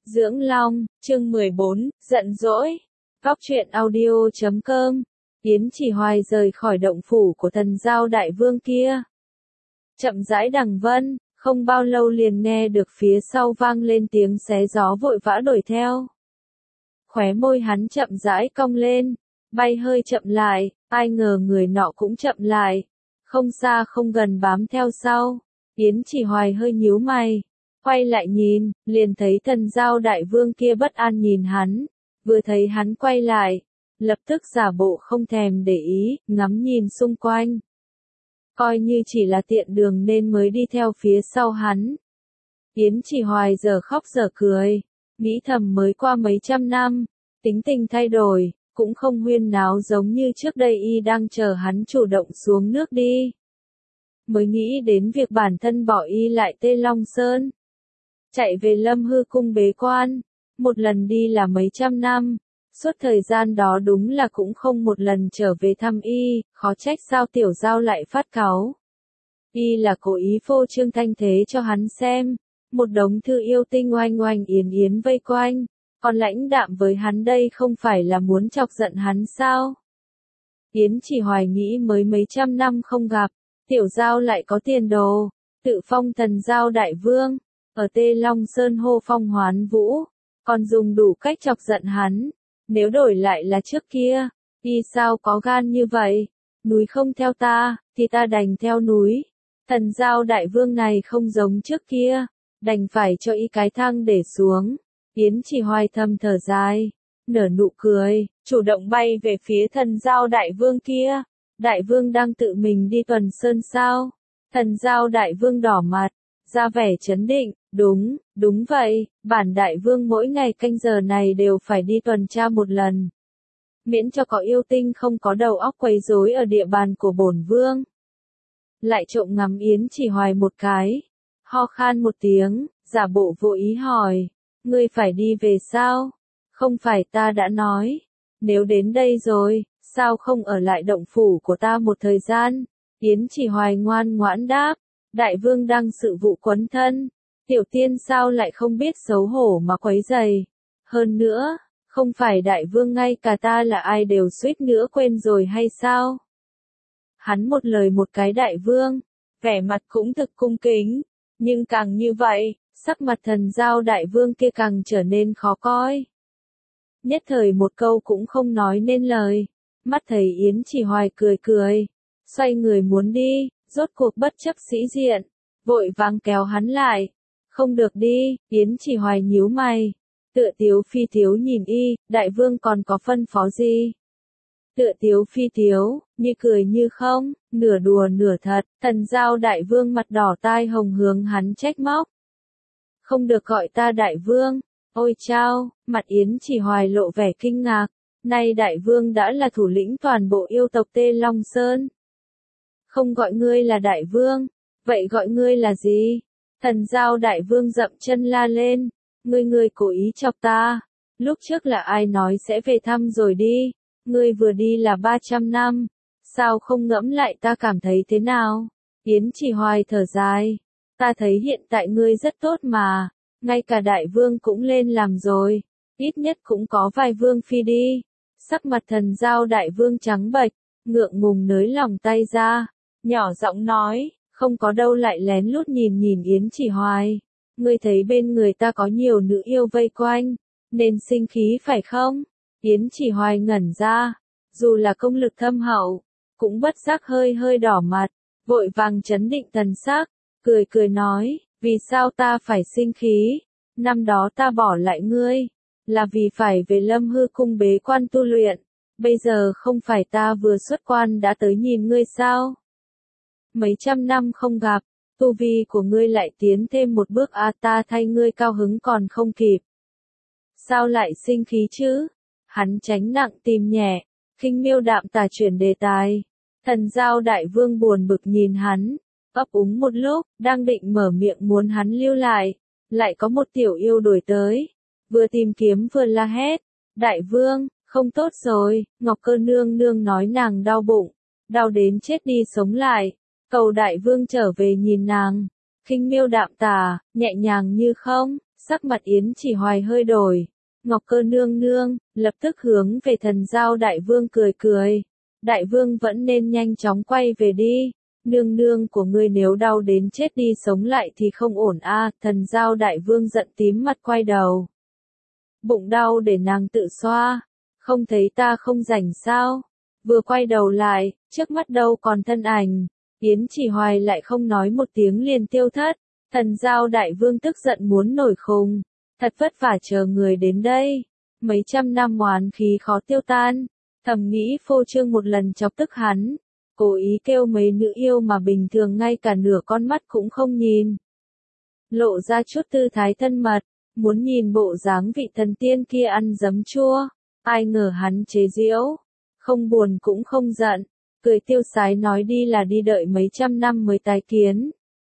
Dưỡng Long, chương 14, giận dỗi. Góc truyện audio.com. Yến Chỉ Hoài rời khỏi động phủ của thần giao đại vương kia. Chậm rãi đằng vân, không bao lâu liền nghe được phía sau vang lên tiếng xé gió vội vã đuổi theo. Khóe môi hắn chậm rãi cong lên, bay hơi chậm lại, ai ngờ người nọ cũng chậm lại. Không xa không gần bám theo sau. Yến Chỉ Hoài hơi nhíu mày. Quay lại nhìn, liền thấy thần giao đại vương kia bất an nhìn hắn, vừa thấy hắn quay lại, lập tức giả bộ không thèm để ý, ngắm nhìn xung quanh. Coi như chỉ là tiện đường nên mới đi theo phía sau hắn. Yến Chỉ Hoài giờ khóc giờ cười, nghĩ thầm mới qua mấy trăm năm, tính tình thay đổi, cũng không huyên náo giống như trước đây y đang chờ hắn chủ động xuống nước đi. Mới nghĩ đến việc bản thân bỏ y lại Tê Long Sơn. Chạy về Lâm Hư cung bế quan, một lần đi là mấy trăm năm, suốt thời gian đó đúng là cũng không một lần trở về thăm y, khó trách sao tiểu giao lại phát cáu. Y là cố ý phô trương thanh thế cho hắn xem, một đống thư yêu tinh oanh oanh yến yến vây quanh, còn lãnh đạm với hắn đây không phải là muốn chọc giận hắn sao? Yến Chỉ Hoài nghĩ mới mấy trăm năm không gặp, tiểu giao lại có tiền đồ, tự phong thần giao đại vương. Ở Tê Long Sơn hô phong hoán vũ, còn dùng đủ cách chọc giận hắn. Nếu đổi lại là trước kia, y sao có gan như vậy? Núi không theo ta, thì ta đành theo núi. Thần giao đại vương này không giống trước kia, đành phải cho y cái thang để xuống. Yến Chỉ Hoài thầm thở dài, nở nụ cười, chủ động bay về phía thần giao đại vương kia. Đại vương đang tự mình đi tuần sơn sao? Thần giao đại vương đỏ mặt, ra vẻ chấn định. Đúng vậy, bản đại vương mỗi ngày canh giờ này đều phải đi tuần tra một lần. Miễn cho có yêu tinh không có đầu óc quấy rối ở địa bàn của bổn vương. Lại trộm ngắm Yến Chỉ Hoài một cái, ho khan một tiếng, giả bộ vô ý hỏi, ngươi phải đi về sao? Không phải ta đã nói, nếu đến đây rồi, sao không ở lại động phủ của ta một thời gian? Yến Chỉ Hoài ngoan ngoãn đáp, đại vương đang sự vụ quấn thân. Tiểu tiên sao lại không biết xấu hổ mà quấy rầy? Hơn nữa, không phải đại vương ngay cả ta là ai đều suýt nữa quên rồi hay sao? Hắn một lời một cái đại vương, vẻ mặt cũng thực cung kính, nhưng càng như vậy, sắc mặt thần giao đại vương kia càng trở nên khó coi. Nhất thời một câu cũng không nói nên lời, mắt thấy Yến Chỉ Hoài cười cười, xoay người muốn đi, rốt cuộc bất chấp sĩ diện, vội vàng kéo hắn lại. Không được đi, Yến Chỉ Hoài nhíu mày, tựa tiếu phi tiếu nhìn y, đại vương còn có phân phó gì? Tựa tiếu phi tiếu, như cười như không, nửa đùa nửa thật, thần giao đại vương mặt đỏ tai hồng hướng hắn trách móc. Không được gọi ta đại vương, ôi chao, mặt Yến Chỉ Hoài lộ vẻ kinh ngạc, nay đại vương đã là thủ lĩnh toàn bộ yêu tộc Tê Long Sơn. Không gọi ngươi là đại vương, vậy gọi ngươi là gì? Thần giao đại vương dậm chân la lên, ngươi cố ý chọc ta, lúc trước là ai nói sẽ về thăm rồi đi, ngươi vừa đi là 300 năm, sao không ngẫm lại ta cảm thấy thế nào? Yến Chỉ Hoài thở dài, ta thấy hiện tại ngươi rất tốt mà, ngay cả đại vương cũng lên làm rồi, ít nhất cũng có vài vương phi đi. Sắc mặt thần giao đại vương trắng bệch, ngượng ngùng nới lòng tay ra, nhỏ giọng nói. Không có đâu lại lén lút nhìn Yến Chỉ Hoài. Ngươi thấy bên người ta có nhiều nữ yêu vây quanh, nên sinh khí phải không? Yến Chỉ Hoài ngẩn ra, dù là công lực thâm hậu, cũng bất giác hơi đỏ mặt, vội vàng trấn định thần sắc, cười nói, vì sao ta phải sinh khí? Năm đó ta bỏ lại ngươi, là vì phải về Lâm Hư cung bế quan tu luyện, bây giờ không phải ta vừa xuất quan đã tới nhìn ngươi sao? Mấy trăm năm không gặp, tu vi của ngươi lại tiến thêm một bước ta thay ngươi cao hứng còn không kịp. Sao lại sinh khí chứ? Hắn tránh nặng tìm nhẹ, khinh miêu đạm tà chuyển đề tài. Thần giao đại vương buồn bực nhìn hắn, ấp úng một lúc, đang định mở miệng muốn hắn lưu lại có một tiểu yêu đuổi tới, vừa tìm kiếm vừa la hét. Đại vương, không tốt rồi, Ngọc Cơ nương nương nói nàng đau bụng, đau đến chết đi sống lại. Cầu đại vương trở về nhìn nàng, khinh miêu đạm tà, nhẹ nhàng như không, Sắc mặt Yến Chỉ Hoài hơi đổi. Ngọc Cơ nương nương, lập tức hướng về Thần Giao Đại Vương cười cười. Đại Vương vẫn nên nhanh chóng quay về đi. Nương nương của ngươi nếu đau đến chết đi sống lại thì không ổn a. Thần Giao Đại Vương giận tím mặt quay đầu. Bụng đau để nàng tự xoa. Không thấy ta không rảnh sao? Vừa quay đầu lại, trước mắt đâu còn thân ảnh. Yến Chỉ Hoài lại không nói một tiếng liền tiêu thất. Thần Giao Đại Vương tức giận muốn nổi khùng. Thật vất vả chờ người đến đây. Mấy trăm năm oán khí khó tiêu tan. Thầm nghĩ phô trương một lần chọc tức hắn. Cố ý kêu mấy nữ yêu mà bình thường ngay cả nửa con mắt cũng không nhìn. Lộ ra chút tư thái thân mật. Muốn nhìn bộ dáng vị thần tiên kia ăn giấm chua. Ai ngờ hắn chế giễu. Không buồn cũng không giận. Cười tiêu sái nói đi là đi đợi mấy trăm năm mới tái kiến.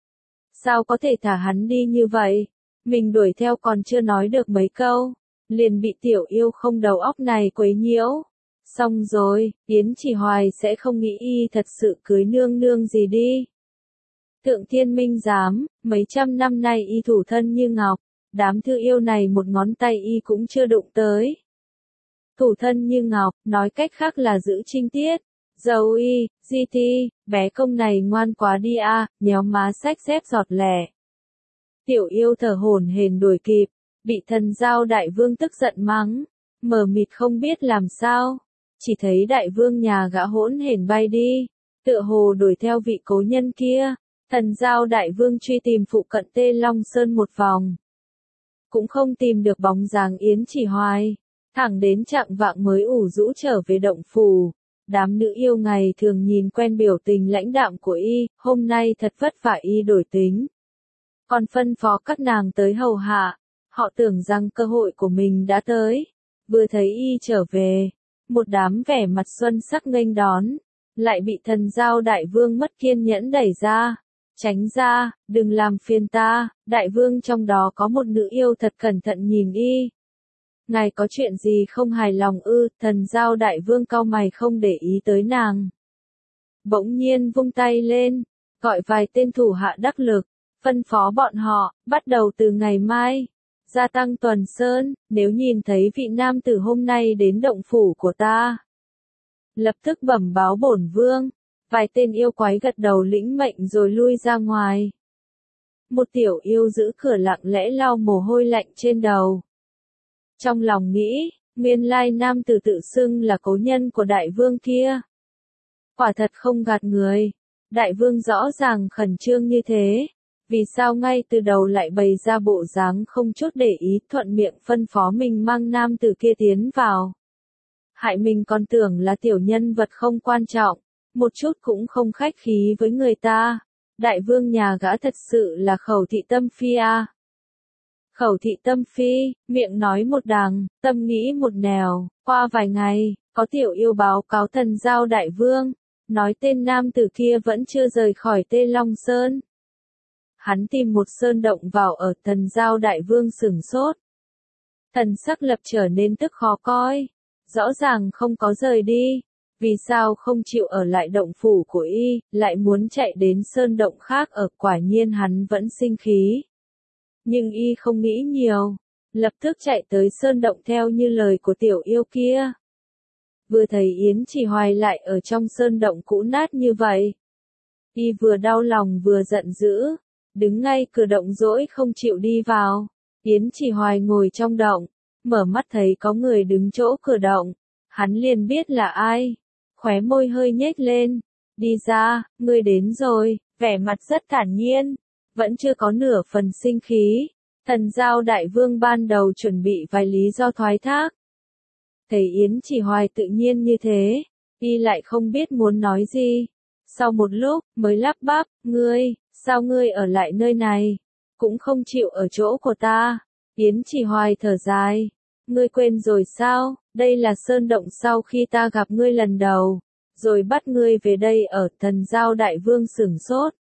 Sao có thể thả hắn đi như vậy? Mình đuổi theo còn chưa nói được mấy câu. Liền bị tiểu yêu không đầu óc này quấy nhiễu. Xong rồi, Yến Chỉ Hoài sẽ không nghĩ y thật sự cưới nương nương gì đi. Thượng Thiên Minh giám, mấy trăm năm nay y thủ thân như ngọc. Đám thư yêu này một ngón tay y cũng chưa đụng tới. Thủ thân như ngọc, nói cách khác là giữ trinh tiết. Dâu y, di ti, bé công này ngoan quá đi a, nhéo má xách xếp giọt lẻ. Tiểu yêu thở hổn hển đuổi kịp, bị Thần Giao Đại Vương tức giận mắng, mờ mịt không biết làm sao. Chỉ thấy Đại Vương nhà gã hỗn hển bay đi, tựa hồ đuổi theo vị cố nhân kia. Thần Giao Đại Vương truy tìm phụ cận Tê Long Sơn một vòng. Cũng không tìm được bóng dáng Yến Chỉ Hoài. Thẳng đến chạng vạng mới ủ rũ trở về động phủ. Đám nữ yêu ngày thường nhìn quen biểu tình lãnh đạm của y, hôm nay thật vất vả y đổi tính. Còn phân phó các nàng tới hầu hạ, họ tưởng rằng cơ hội của mình đã tới. Vừa thấy y trở về, một đám vẻ mặt xuân sắc nghênh đón, lại bị Thần Giao Đại Vương mất kiên nhẫn đẩy ra. Tránh ra, đừng làm phiền ta. Đại Vương trong đó có một nữ yêu thật cẩn thận nhìn y. Ngài có chuyện gì không hài lòng ư? Thần Giao Đại Vương cau mày không để ý tới nàng. Bỗng nhiên vung tay lên, gọi vài tên thủ hạ đắc lực, phân phó bọn họ, bắt đầu từ ngày mai, gia tăng tuần sơn, nếu nhìn thấy vị nam tử hôm nay đến động phủ của ta. Lập tức bẩm báo bổn vương, vài tên yêu quái gật đầu lĩnh mệnh rồi lui ra ngoài. Một tiểu yêu giữ cửa lặng lẽ lau mồ hôi lạnh trên đầu. Trong lòng nghĩ, nguyên lai nam tử tự xưng là cố nhân của đại vương kia. Quả thật không gạt người, đại vương rõ ràng khẩn trương như thế, vì sao ngay từ đầu lại bày ra bộ dáng không chút để ý thuận miệng phân phó mình mang nam tử kia tiến vào. Hại mình còn tưởng là tiểu nhân vật không quan trọng, một chút cũng không khách khí với người ta. Đại vương nhà gã thật sự là Khẩu Thị Tâm Phi à. Khẩu Thị Tâm Phi, miệng nói một đằng, tâm nghĩ một nẻo. Qua vài ngày, có tiểu yêu báo cáo Thần Giao Đại Vương, nói tên nam tử kia vẫn chưa rời khỏi Tê Long Sơn. Hắn tìm một sơn động vào ở. Thần Giao Đại Vương sửng sốt. Thần sắc lập trở nên tức khó coi. Rõ ràng không có rời đi. Vì sao không chịu ở lại động phủ của y, lại muốn chạy đến sơn động khác ở? Quả nhiên hắn vẫn sinh khí. Nhưng y không nghĩ nhiều, lập tức chạy tới sơn động theo như lời của tiểu yêu kia. Vừa thấy Yến Chỉ Hoài lại ở trong sơn động cũ nát như vậy, y vừa đau lòng vừa giận dữ, đứng ngay cửa động dỗi không chịu đi vào. Yến Chỉ Hoài ngồi trong động, mở mắt thấy có người đứng chỗ cửa động, hắn liền biết là ai, khóe môi hơi nhếch lên, đi ra, ngươi đến rồi, vẻ mặt rất thản nhiên, vẫn chưa có nửa phần sinh khí. Thần Giao Đại Vương ban đầu chuẩn bị vài lý do thoái thác. Thấy Yến Chỉ Hoài tự nhiên như thế, y lại không biết muốn nói gì. Sau một lúc, mới lắp bắp, ngươi, sao ngươi ở lại nơi này, cũng không chịu ở chỗ của ta. Yến Chỉ Hoài thở dài, ngươi quên rồi sao, đây là sơn động sau khi ta gặp ngươi lần đầu, rồi bắt ngươi về đây ở. Thần Giao Đại Vương sửng sốt.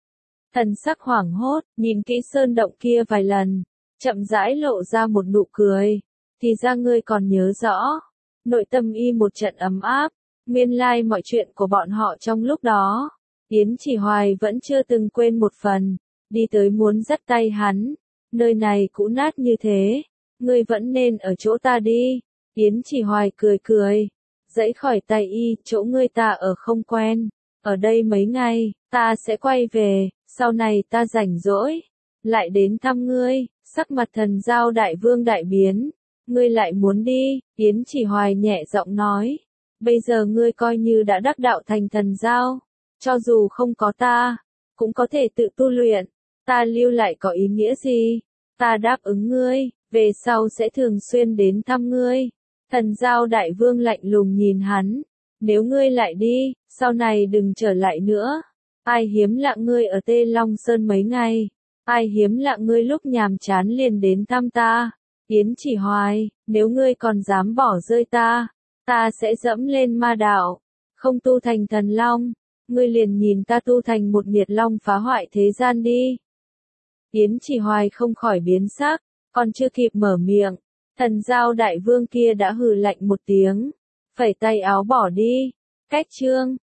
Thần sắc hoảng hốt, nhìn kỹ sơn động kia vài lần, chậm rãi lộ ra một nụ cười. Thì ra ngươi còn nhớ rõ. Nội tâm y một trận ấm áp, nguyên lai mọi chuyện của bọn họ trong lúc đó. Yến Chỉ Hoài vẫn chưa từng quên một phần, đi tới muốn dắt tay hắn, nơi này cũ nát như thế, ngươi vẫn nên ở chỗ ta đi. Yến Chỉ Hoài cười cười, giãy khỏi tay y, chỗ ngươi ta ở không quen, ở đây mấy ngày, ta sẽ quay về, sau này ta rảnh rỗi, lại đến thăm ngươi. Sắc mặt Thần Giao đại vương đại biến, ngươi lại muốn đi, Yến Chỉ Hoài nhẹ giọng nói, bây giờ ngươi coi như đã đắc đạo thành thần giao, cho dù không có ta, cũng có thể tự tu luyện, ta lưu lại có ý nghĩa gì, ta đáp ứng ngươi, về sau sẽ thường xuyên đến thăm ngươi. Thần Giao đại vương lạnh lùng nhìn hắn, nếu ngươi lại đi, sau này đừng trở lại nữa, ai hiếm lạ ngươi ở Tê Long Sơn mấy ngày, ai hiếm lạ ngươi lúc nhàm chán liền đến thăm ta. Yến Chỉ Hoài, nếu ngươi còn dám bỏ rơi ta, ta sẽ dẫm lên ma đạo, không tu thành thần long, ngươi liền nhìn ta tu thành một nghiệt long phá hoại thế gian đi. Yến Chỉ Hoài không khỏi biến sắc, còn chưa kịp mở miệng, Thần Giao đại vương kia đã hừ lạnh một tiếng, phẩy tay áo bỏ đi. Cách chương